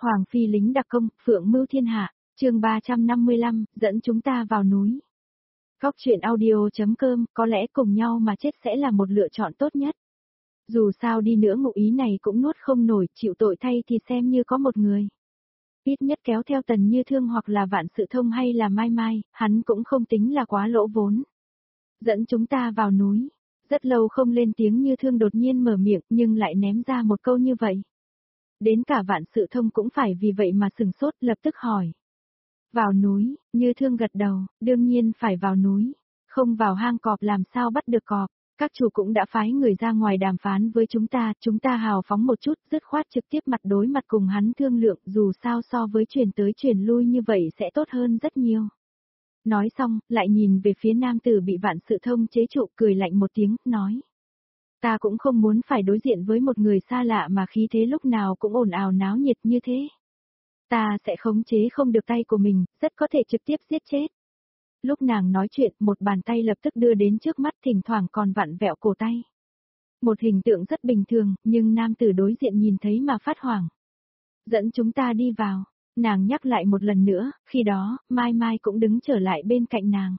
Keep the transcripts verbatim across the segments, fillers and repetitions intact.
Hoàng phi lính đặc công, phượng mưu thiên hạ, chương ba trăm năm mươi lăm, dẫn chúng ta vào núi. Góc truyện audio.com, có lẽ cùng nhau mà chết sẽ là một lựa chọn tốt nhất. Dù sao đi nữa ngụ ý này cũng nuốt không nổi, chịu tội thay thì xem như có một người. Ít nhất kéo theo Tần Như Thương hoặc là Vạn Sự Thông hay là Mai Mai, hắn cũng không tính là quá lỗ vốn. Dẫn chúng ta vào núi. Rất lâu không lên tiếng Như Thương đột nhiên mở miệng nhưng lại ném ra một câu như vậy. Đến cả Vạn Sự Thông cũng phải vì vậy mà sừng sốt, lập tức hỏi. Vào núi, Như Thương gật đầu, đương nhiên phải vào núi. Không vào hang cọp làm sao bắt được cọp. Các chủ cũng đã phái người ra ngoài đàm phán với chúng ta, chúng ta hào phóng một chút, dứt khoát trực tiếp mặt đối mặt cùng hắn thương lượng, dù sao so với chuyển tới chuyển lui như vậy sẽ tốt hơn rất nhiều. Nói xong, lại nhìn về phía nam tử bị Vạn Sự Thông chế trụ, cười lạnh một tiếng, nói. Ta cũng không muốn phải đối diện với một người xa lạ mà khí thế lúc nào cũng ồn ào náo nhiệt như thế. Ta sẽ khống chế không được tay của mình, rất có thể trực tiếp giết chết. Lúc nàng nói chuyện, một bàn tay lập tức đưa đến trước mắt, thỉnh thoảng còn vặn vẹo cổ tay. Một hình tượng rất bình thường, nhưng nam tử đối diện nhìn thấy mà phát hoảng. Dẫn chúng ta đi vào, nàng nhắc lại một lần nữa, khi đó, Mai Mai cũng đứng trở lại bên cạnh nàng.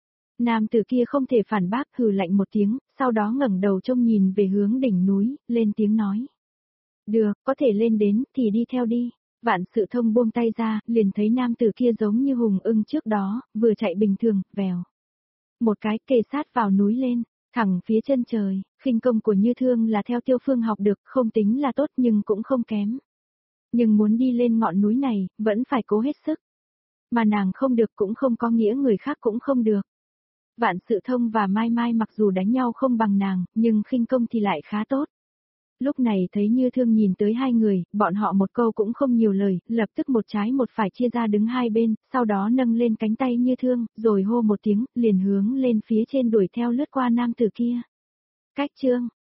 Nam tử kia không thể phản bác, hừ lạnh một tiếng, sau đó ngẩng đầu trông nhìn về hướng đỉnh núi, lên tiếng nói. Được, có thể lên đến, thì đi theo đi. Vạn Sự Thông buông tay ra, liền thấy nam tử kia giống như hùng ưng trước đó, vừa chạy bình thường, vèo. Một cái kề sát vào núi lên, thẳng phía chân trời, khinh công của Như Thương là theo Tiêu Phương học được, không tính là tốt nhưng cũng không kém. Nhưng muốn đi lên ngọn núi này, vẫn phải cố hết sức. Mà nàng không được cũng không có nghĩa người khác cũng không được. Vạn Sự Thông và Mai Mai mặc dù đánh nhau không bằng nàng, nhưng khinh công thì lại khá tốt. Lúc này thấy Như Thương nhìn tới hai người, bọn họ một câu cũng không nhiều lời, lập tức một trái một phải chia ra đứng hai bên, sau đó nâng lên cánh tay Như Thương, rồi hô một tiếng, liền hướng lên phía trên đuổi theo lướt qua nam tử kia. Cách chương,